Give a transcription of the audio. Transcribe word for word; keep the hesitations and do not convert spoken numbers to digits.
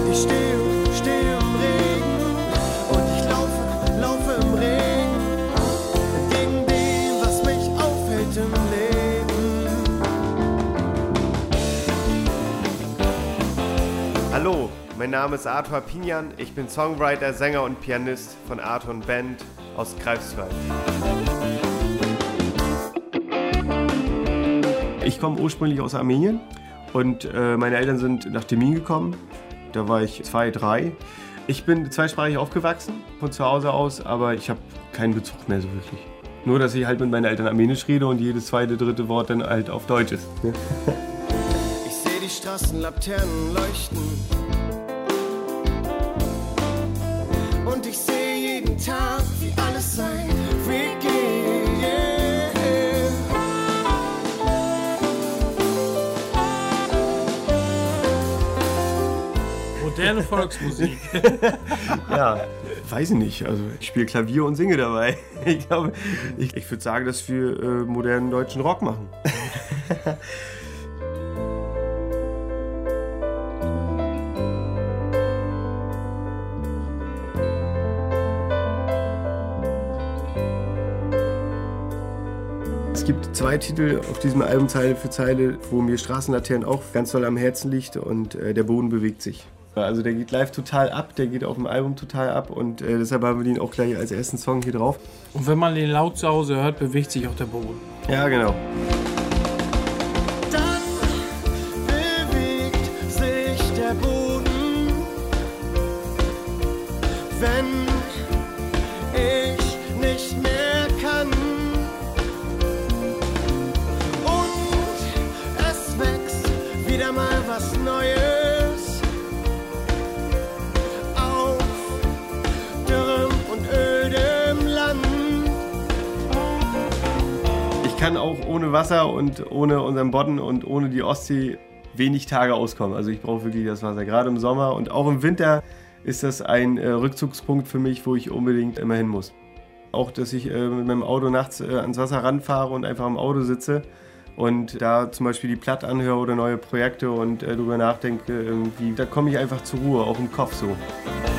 Ich stehe, stehe im Regen und ich laufe, laufe im Regen gegen dem, was mich aufhält im Leben. Hallo, mein Name ist Arthur Pinian, ich bin Songwriter, Sänger und Pianist von Arthur und Band aus Greifswald. Ich komme ursprünglich aus Armenien und äh, meine Eltern sind nach Termin gekommen. Da war ich zwei, drei. Ich bin zweisprachig aufgewachsen von zu Hause aus, aber ich habe keinen Bezug mehr so wirklich. Nur, dass ich halt mit meinen Eltern Armenisch rede und jedes zweite, dritte Wort dann halt auf Deutsch ist. Ich sehe die Straßenlaternen leuchten und ich sehe jeden Tag, wie alles sein Weg geht. Moderne Volksmusik. Ja, weiß ich nicht. Also ich spiele Klavier und singe dabei. Ich glaube, ich, ich würde sagen, dass wir äh, modernen deutschen Rock machen. Es gibt zwei Titel auf diesem Album Zeile für Zeile, wo mir Straßenlaternen auch ganz doll am Herzen liegt und äh, der Boden bewegt sich. Also der geht live total ab, der geht auf dem Album total ab und äh, deshalb haben wir den auch gleich als ersten Song hier drauf. Und wenn man den laut zu Hause hört, bewegt sich auch der Boden. Ja, genau. Dann bewegt sich der Boden, wenn ich nicht mehr kann. Und es wächst wieder mal was Neues auf dürrem und ödem Land. Ich kann auch ohne Wasser und ohne unseren Bodden und ohne die Ostsee wenig Tage auskommen. Also ich brauche wirklich das Wasser, gerade im Sommer und auch im Winter ist das ein äh, Rückzugspunkt für mich, wo ich unbedingt immer hin muss. Auch, dass ich äh, mit meinem Auto nachts äh, ans Wasser ranfahre und einfach im Auto sitze und da zum Beispiel die Platte anhöre oder neue Projekte und äh, darüber nachdenke, irgendwie, da komme ich einfach zur Ruhe, auch im Kopf so.